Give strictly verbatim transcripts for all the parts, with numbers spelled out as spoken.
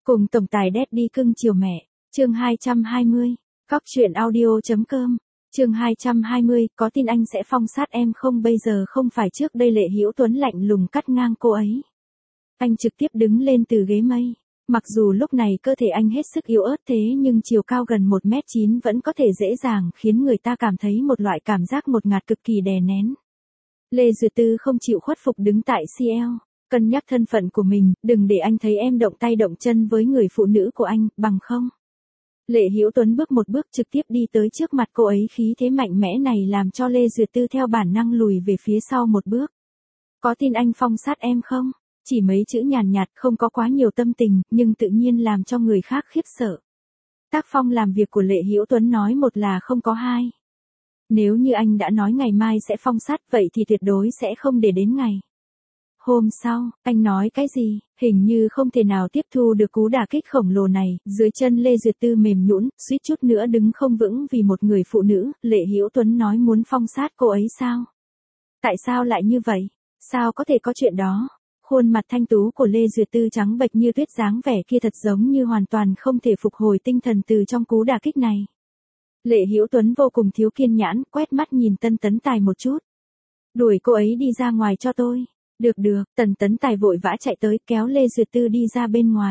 Cùng tổng tài Daddy cưng chiều mẹ, chương hai trăm hai mươi, Cóc truyện audio.com, chương hai trăm hai mươi, có tin anh sẽ phong sát em không? Bây giờ không phải trước đây Lệ Hữu Tuấn lạnh lùng cắt ngang cô ấy. Anh trực tiếp đứng lên từ ghế mây. Mặc dù lúc này cơ thể anh hết sức yếu ớt thế nhưng chiều cao gần một mét chín vẫn có thể dễ dàng khiến người ta cảm thấy một loại cảm giác ngột ngạt cực kỳ đè nén. Lê Duyệt Tư không chịu khuất phục đứng tại xê lờ. Cân nhắc thân phận của mình, đừng để anh thấy em động tay động chân với người phụ nữ của anh, bằng không. Lệ Hữu Tuấn bước một bước trực tiếp đi tới trước mặt cô ấy, khí thế mạnh mẽ này làm cho Lê Duyệt Tư theo bản năng lùi về phía sau một bước. Có tin anh phong sát em không? Chỉ mấy chữ nhàn nhạt, không có quá nhiều tâm tình, nhưng tự nhiên làm cho người khác khiếp sợ. Tác phong làm việc của Lệ Hữu Tuấn nói một là không có hai. Nếu như anh đã nói ngày mai sẽ phong sát vậy thì tuyệt đối sẽ không để đến ngày. Hôm sau, anh nói cái gì? Hình như không thể nào tiếp thu được cú đả kích khổng lồ này, dưới chân Lê Duyệt Tư mềm nhũn, suýt chút nữa đứng không vững vì một người phụ nữ. Lệ Hữu Tuấn nói muốn phong sát cô ấy sao? Tại sao lại như vậy? Sao có thể có chuyện đó? Khuôn mặt thanh tú của Lê Duyệt Tư trắng bệch như tuyết, dáng vẻ kia thật giống như hoàn toàn không thể phục hồi tinh thần từ trong cú đả kích này. Lệ Hữu Tuấn vô cùng thiếu kiên nhẫn, quét mắt nhìn Tân Tấn Tài một chút. Đuổi cô ấy đi ra ngoài cho tôi. Được được, Tần Tấn Tài vội vã chạy tới kéo Lê Duyệt Tư đi ra bên ngoài.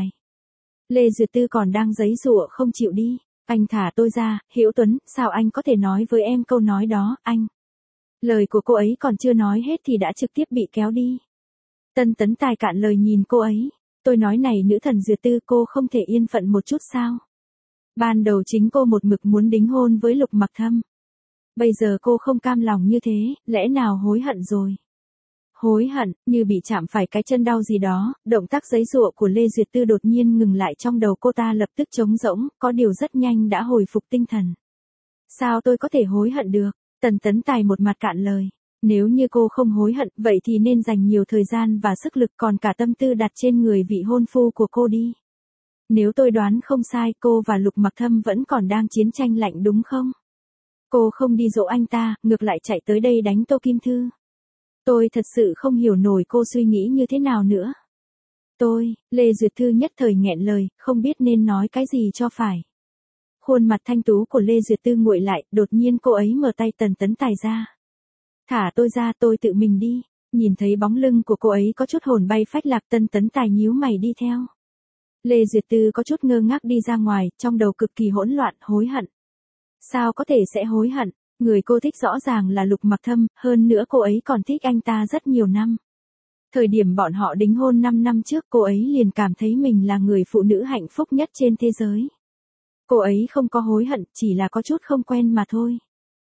Lê Duyệt Tư còn đang giãy giụa không chịu đi. Anh thả tôi ra, Hữu Tuấn, sao anh có thể nói với em câu nói đó, anh? Lời của cô ấy còn chưa nói hết thì đã trực tiếp bị kéo đi. Tân Tấn Tài cạn lời nhìn cô ấy. Tôi nói này nữ thần Duyệt Tư, cô không thể yên phận một chút sao? Ban đầu chính cô một mực muốn đính hôn với Lục Mặc Thâm. Bây giờ cô không cam lòng như thế, lẽ nào hối hận rồi? Hối hận, như bị chạm phải cái chân đau gì đó, động tác giãy giụa của Lê Duyệt Tư đột nhiên ngừng lại, trong đầu cô ta lập tức trống rỗng, có điều rất nhanh đã hồi phục tinh thần. Sao tôi có thể hối hận được? Tần Tấn Tài một mặt cạn lời. Nếu như cô không hối hận, vậy thì nên dành nhiều thời gian và sức lực còn cả tâm tư đặt trên người vị hôn phu của cô đi. Nếu tôi đoán không sai, cô và Lục Mặc Thâm vẫn còn đang chiến tranh lạnh đúng không? Cô không đi dỗ anh ta, ngược lại chạy tới đây đánh Tô Kim Thư. Tôi thật sự không hiểu nổi cô suy nghĩ như thế nào nữa. Tôi, Lê Duyệt Thư nhất thời nghẹn lời, không biết nên nói cái gì cho phải. Khuôn mặt thanh tú của Lê Duyệt Tư nguội lại, đột nhiên cô ấy mở tay Tần Tấn Tài ra. Thả tôi ra, tôi tự mình đi. Nhìn thấy bóng lưng của cô ấy có chút hồn bay phách lạc, Tân Tấn Tài nhíu mày đi theo. Lê Duyệt Tư có chút ngơ ngác đi ra ngoài, trong đầu cực kỳ hỗn loạn, hối hận. Sao có thể sẽ hối hận? Người cô thích rõ ràng là Lục Mặc Thâm, hơn nữa cô ấy còn thích anh ta rất nhiều năm. Thời điểm bọn họ đính hôn năm năm trước, cô ấy liền cảm thấy mình là người phụ nữ hạnh phúc nhất trên thế giới. Cô ấy không có hối hận, chỉ là có chút không quen mà thôi.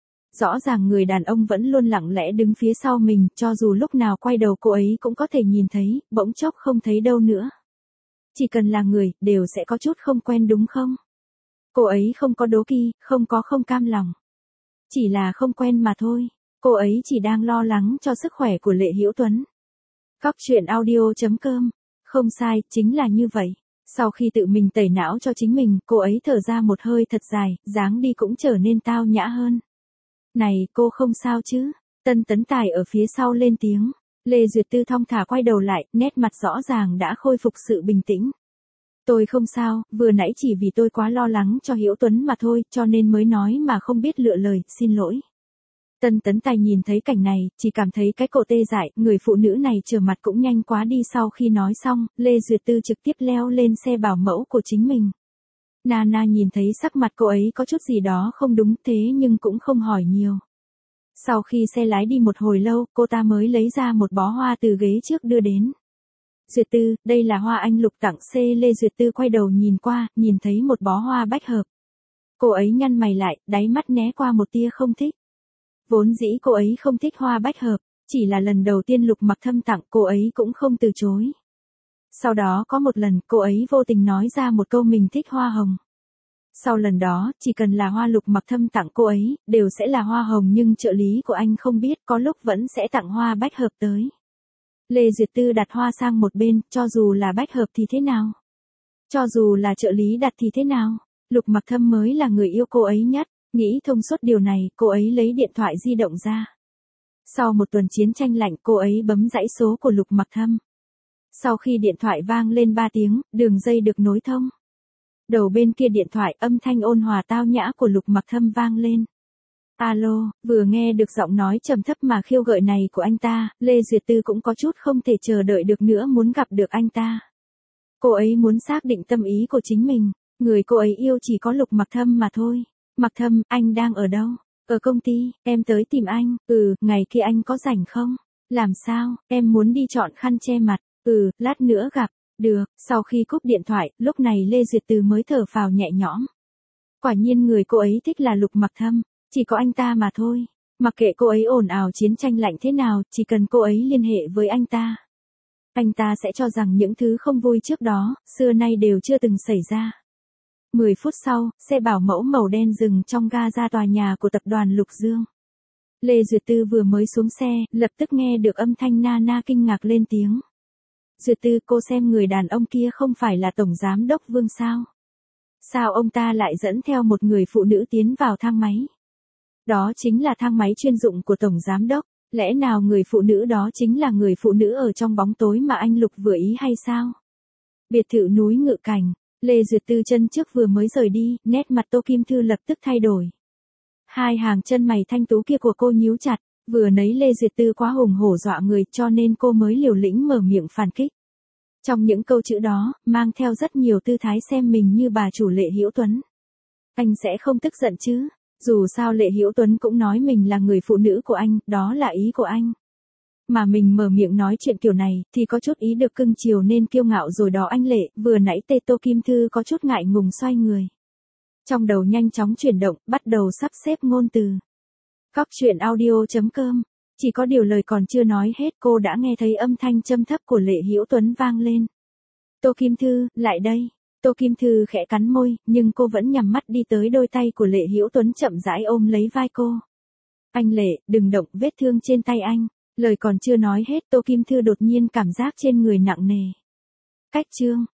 Rõ ràng người đàn ông vẫn luôn lặng lẽ đứng phía sau mình, cho dù lúc nào quay đầu cô ấy cũng có thể nhìn thấy, bỗng chốc không thấy đâu nữa. Chỉ cần là người, đều sẽ có chút không quen đúng không? Cô ấy không có đố kỵ, không có không cam lòng. Chỉ là không quen mà thôi. Cô ấy chỉ đang lo lắng cho sức khỏe của Lệ Hữu Tuấn. Cóc truyện audio.com. Không sai, chính là như vậy. Sau khi tự mình tẩy não cho chính mình, cô ấy thở ra một hơi thật dài, dáng đi cũng trở nên tao nhã hơn. Này, cô không sao chứ? Tân Tấn Tài ở phía sau lên tiếng. Lê Duyệt Tư thong thả quay đầu lại, nét mặt rõ ràng đã khôi phục sự bình tĩnh. Tôi không sao, vừa nãy chỉ vì tôi quá lo lắng cho Hữu Tuấn mà thôi, cho nên mới nói mà không biết lựa lời, xin lỗi. Tân Tấn Tài nhìn thấy cảnh này, chỉ cảm thấy cái cổ tê dại, người phụ nữ này trở mặt cũng nhanh quá đi. Sau khi nói xong, Lê Duyệt Tư trực tiếp leo lên xe bảo mẫu của chính mình. Nana nhìn thấy sắc mặt cô ấy có chút gì đó không đúng thế nhưng cũng không hỏi nhiều. Sau khi xe lái đi một hồi lâu, cô ta mới lấy ra một bó hoa từ ghế trước đưa đến. Duyệt Tư, đây là hoa anh Lục tặng C. Lê Duyệt Tư quay đầu nhìn qua, nhìn thấy một bó hoa bách hợp. Cô ấy nhăn mày lại, đáy mắt né qua một tia không thích. Vốn dĩ cô ấy không thích hoa bách hợp, chỉ là lần đầu tiên Lục Mặc Thâm tặng cô ấy cũng không từ chối. Sau đó có một lần cô ấy vô tình nói ra một câu mình thích hoa hồng. Sau lần đó, chỉ cần là hoa Lục Mặc Thâm tặng cô ấy, đều sẽ là hoa hồng, nhưng trợ lý của anh không biết, có lúc vẫn sẽ tặng hoa bách hợp tới. Lê Duyệt Tư đặt hoa sang một bên, cho dù là bách hợp thì thế nào? Cho dù là trợ lý đặt thì thế nào? Lục Mặc Thâm mới là người yêu cô ấy nhất. Nghĩ thông suốt điều này, cô ấy lấy điện thoại di động ra. Sau một tuần chiến tranh lạnh, cô ấy bấm dãy số của Lục Mặc Thâm. Sau khi điện thoại vang lên ba tiếng, đường dây được nối thông. Đầu bên kia điện thoại âm thanh ôn hòa tao nhã của Lục Mặc Thâm vang lên. Alo, vừa nghe được giọng nói trầm thấp mà khiêu gợi này của anh ta, Lê Duyệt Tư cũng có chút không thể chờ đợi được nữa muốn gặp được anh ta. Cô ấy muốn xác định tâm ý của chính mình, người cô ấy yêu chỉ có Lục Mặc Thâm mà thôi. Mặc Thâm, anh đang ở đâu? Ở công ty, em tới tìm anh. Ừ, ngày kia anh có rảnh không? Làm sao, em muốn đi chọn khăn che mặt. Ừ, lát nữa gặp. Được, sau khi cúp điện thoại, lúc này Lê Duyệt Từ mới thở phào nhẹ nhõm. Quả nhiên người cô ấy thích là Lục Mặc Thâm, chỉ có anh ta mà thôi. Mặc kệ cô ấy ồn ào chiến tranh lạnh thế nào, chỉ cần cô ấy liên hệ với anh ta. Anh ta sẽ cho rằng những thứ không vui trước đó, xưa nay đều chưa từng xảy ra. mười phút sau, xe bảo mẫu màu đen dừng trong ga ra tòa nhà của tập đoàn Lục Dương. Lê Duyệt Tư vừa mới xuống xe, lập tức nghe được âm thanh na na kinh ngạc lên tiếng. Duyệt Tư, cô xem người đàn ông kia không phải là Tổng Giám đốc Vương sao? Sao ông ta lại dẫn theo một người phụ nữ tiến vào thang máy? Đó chính là thang máy chuyên dụng của Tổng Giám đốc, lẽ nào người phụ nữ đó chính là người phụ nữ ở trong bóng tối mà anh Lục vừa ý hay sao? Biệt thự núi Ngự Cảnh, Lê Duyệt Tư chân trước vừa mới rời đi, nét mặt Tô Kim Thư lập tức thay đổi. Hai hàng chân mày thanh tú kia của cô nhíu chặt, vừa nấy Lê Duyệt Tư quá hùng hổ dọa người cho nên cô mới liều lĩnh mở miệng phản kích. Trong những câu chữ đó, mang theo rất nhiều tư thái xem mình như bà chủ Lệ Hữu Tuấn. Anh sẽ không tức giận chứ? Dù sao Lệ Hữu Tuấn cũng nói mình là người phụ nữ của anh, đó là ý của anh. Mà mình mở miệng nói chuyện kiểu này, thì có chút ý được cưng chiều nên kiêu ngạo rồi đó anh Lệ, vừa nãy tê Tô Kim Thư có chút ngại ngùng xoay người. Trong đầu nhanh chóng chuyển động, bắt đầu sắp xếp ngôn từ. Cóc truyện audio chấm com. Chỉ có điều lời còn chưa nói hết cô đã nghe thấy âm thanh châm thấp của Lệ Hữu Tuấn vang lên. Tô Kim Thư, lại đây. Tô Kim Thư khẽ cắn môi, nhưng cô vẫn nhắm mắt đi tới đôi tay của Lệ Hữu Tuấn chậm rãi ôm lấy vai cô. Anh Lệ, đừng động, vết thương trên tay anh. Lời còn chưa nói hết Tô Kim Thư đột nhiên cảm giác trên người nặng nề. Cách chương.